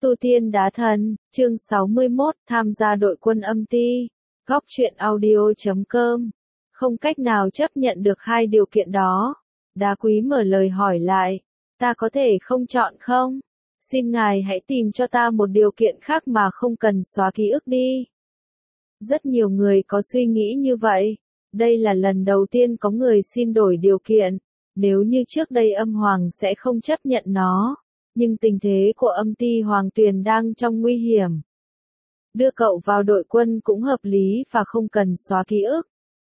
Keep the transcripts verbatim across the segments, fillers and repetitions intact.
Tu tiên đá thần, chương sáu mươi mốt, tham gia đội quân âm ti. Góc truyện audio chấm com. Không cách nào chấp nhận được hai điều kiện đó. Đá quý mở lời hỏi lại. Ta có thể không chọn không? Xin ngài hãy tìm cho ta một điều kiện khác mà không cần xóa ký ức đi. Rất nhiều người có suy nghĩ như vậy. Đây là lần đầu tiên có người xin đổi điều kiện. Nếu như trước đây âm hoàng sẽ không chấp nhận nó. Nhưng tình thế của âm ti Hoàng Tuyền đang trong nguy hiểm. Đưa cậu vào đội quân cũng hợp lý và không cần xóa ký ức.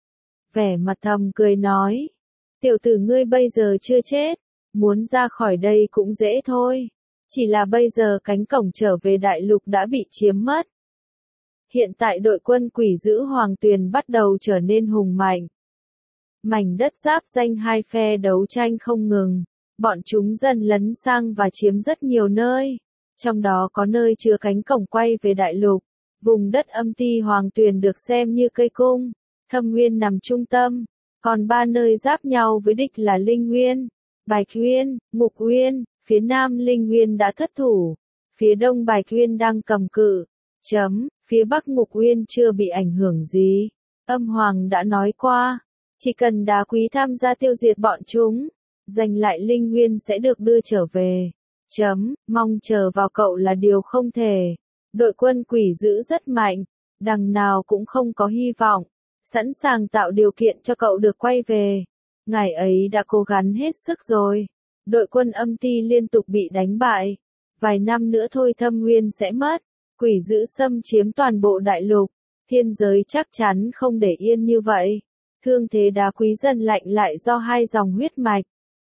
Vẻ mặt thầm cười nói. Tiểu tử ngươi bây giờ chưa chết. Muốn ra khỏi đây cũng dễ thôi. Chỉ là bây giờ cánh cổng trở về đại lục đã bị chiếm mất. Hiện tại đội quân quỷ dữ Hoàng Tuyền bắt đầu trở nên hùng mạnh. Mảnh đất giáp danh hai phe đấu tranh không ngừng. Bọn chúng dần lấn sang và chiếm rất nhiều nơi. Trong đó có nơi chứa cánh cổng quay về đại lục. Vùng đất âm ti Hoàng Tuyền được xem như cây cung. Thâm Nguyên nằm trung tâm. Còn ba nơi giáp nhau với địch là Linh Nguyên, Bạch Nguyên, Ngục Nguyên. Phía nam Linh Nguyên đã thất thủ. Phía đông Bạch Nguyên đang cầm cự. Chấm. Phía bắc Ngục Nguyên chưa bị ảnh hưởng gì. Âm Hoàng đã nói qua. Chỉ cần đá quý tham gia tiêu diệt bọn chúng. Giành lại Linh Nguyên sẽ được đưa trở về. Chấm, mong chờ vào cậu là điều không thể. Đội quân quỷ dữ rất mạnh, đằng nào cũng không có hy vọng. Sẵn sàng tạo điều kiện cho cậu được quay về. Ngài ấy đã cố gắng hết sức rồi. Đội quân âm ti liên tục bị đánh bại. Vài năm nữa thôi Thâm Nguyên sẽ mất. Quỷ dữ xâm chiếm toàn bộ đại lục. Thiên giới chắc chắn không để yên như vậy. Thương thế đá quý dần lạnh lại do hai dòng huyết mạch.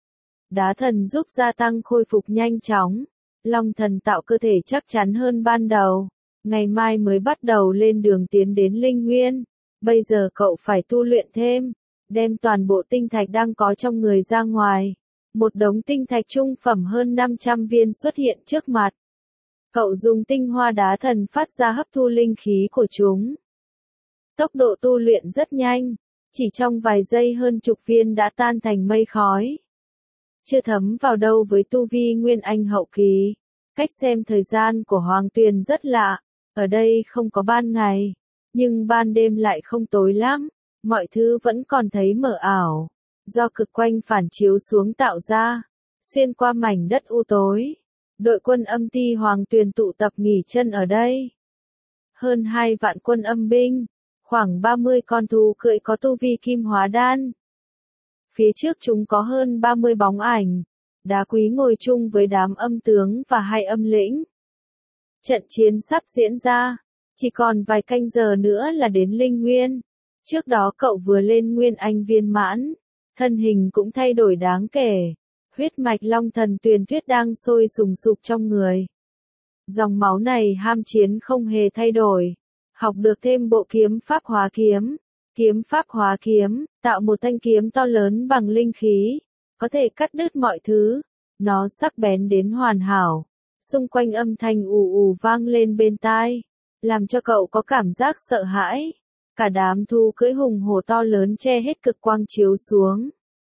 Đá thần giúp gia tăng khôi phục nhanh chóng. Long thần tạo cơ thể chắc chắn hơn ban đầu. Ngày mai mới bắt đầu lên đường tiến đến Linh Nguyên. Bây giờ cậu phải tu luyện thêm. Đem toàn bộ tinh thạch đang có trong người ra ngoài. Một đống tinh thạch trung phẩm hơn năm trăm viên xuất hiện trước mặt. Cậu dùng tinh hoa đá thần phát ra hấp thu linh khí của chúng. Tốc độ tu luyện rất nhanh. Chỉ trong vài giây hơn chục viên đã tan thành mây khói. Chưa thấm vào đâu với tu vi Nguyên Anh hậu kỳ. Cách xem thời gian của Hoàng Tuyền rất lạ. Ở đây không có ban ngày. Nhưng ban đêm lại không tối lắm. Mọi thứ vẫn còn thấy mờ ảo. Do cực quanh phản chiếu xuống tạo ra. Xuyên qua mảnh đất u tối. Đội quân âm ti Hoàng Tuyền tụ tập nghỉ chân ở đây. Hơn hai vạn quân âm binh. Khoảng ba mươi con thú cưỡi có tu vi kim hóa đan. Phía trước chúng có hơn ba mươi bóng ảnh. Đá quý ngồi chung với đám âm tướng và hai âm lĩnh. Trận chiến sắp diễn ra. Chỉ còn vài canh giờ nữa là đến Linh Nguyên. Trước đó cậu vừa lên Nguyên Anh viên mãn. Thân hình cũng thay đổi đáng kể. Huyết mạch long thần tuyền thuyết đang sôi sùng sục trong người. Dòng máu này ham chiến không hề thay đổi. Học được thêm bộ kiếm pháp hóa kiếm. Kiếm pháp hóa kiếm, tạo một thanh kiếm to lớn bằng linh khí, có thể cắt đứt mọi thứ. Nó sắc bén đến hoàn hảo. Xung quanh âm thanh ù ù vang lên bên tai, làm cho cậu có cảm giác sợ hãi. Cả đám thú cưỡi hùng hổ to lớn che hết cực quang chiếu xuống.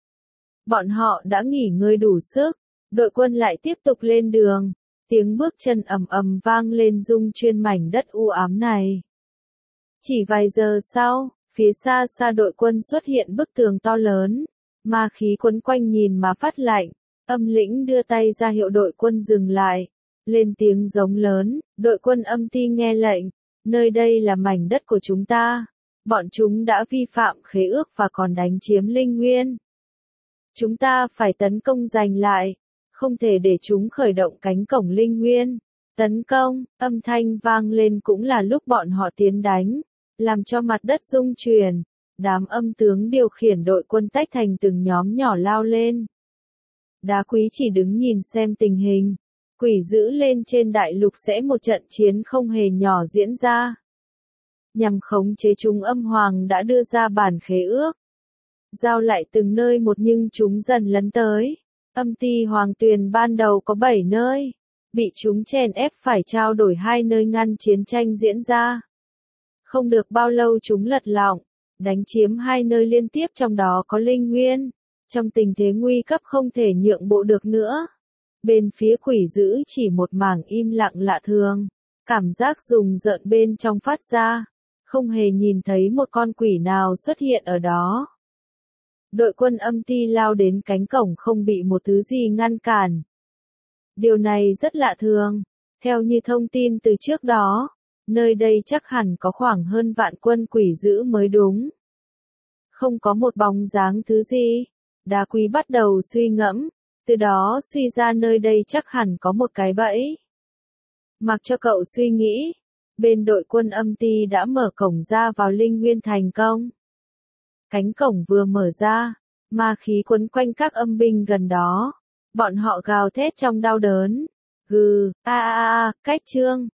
Bọn họ đã nghỉ ngơi đủ sức, đội quân lại tiếp tục lên đường. Tiếng bước chân ầm ầm vang lên rung chuyên mảnh đất u ám này. Chỉ vài giờ sau, phía xa xa đội quân xuất hiện bức tường to lớn, ma khí quấn quanh nhìn mà phát lạnh. Âm lĩnh đưa tay ra hiệu đội quân dừng lại, lên tiếng giống lớn. Đội quân âm ti nghe lệnh, nơi đây là mảnh đất của chúng ta. Bọn chúng đã vi phạm khế ước và còn đánh chiếm Linh Nguyên. Chúng ta phải tấn công giành lại, không thể để chúng khởi động cánh cổng Linh Nguyên. Tấn công, âm thanh vang lên cũng là lúc bọn họ tiến đánh. Làm cho mặt đất rung chuyển, đám âm tướng điều khiển đội quân tách thành từng nhóm nhỏ lao lên. Đá quý chỉ đứng nhìn xem tình hình. Quỷ dữ lên trên đại lục sẽ một trận chiến không hề nhỏ diễn ra. Nhằm khống chế chúng âm hoàng đã đưa ra bản khế ước. Giao lại từng nơi một nhưng chúng dần lấn tới. Âm ti Hoàng Tuyền ban đầu có bảy nơi. Bị chúng chèn ép phải trao đổi hai nơi ngăn chiến tranh diễn ra. Không được bao lâu chúng lật lọng, đánh chiếm hai nơi liên tiếp trong đó có Linh Nguyên. Trong tình thế nguy cấp không thể nhượng bộ được nữa. Bên phía quỷ dữ chỉ một mảng im lặng lạ thường. Cảm giác rùng rợn bên trong phát ra. Không hề nhìn thấy một con quỷ nào xuất hiện ở đó. Đội quân âm ti lao đến cánh cổng không bị một thứ gì ngăn cản. Điều này rất lạ thường. Theo như thông tin từ trước đó, nơi đây chắc hẳn có khoảng hơn vạn quân quỷ dữ mới đúng. Không có một bóng dáng thứ gì. Đá quý bắt đầu suy ngẫm, từ đó suy ra nơi đây chắc hẳn có một cái bẫy. Mặc cho cậu suy nghĩ, bên đội quân âm ti đã mở cổng ra vào Linh Nguyên thành công. Cánh cổng vừa mở ra, ma khí quấn quanh các âm binh gần đó. Bọn họ gào thét trong đau đớn. Gừ, a a a, cách trương.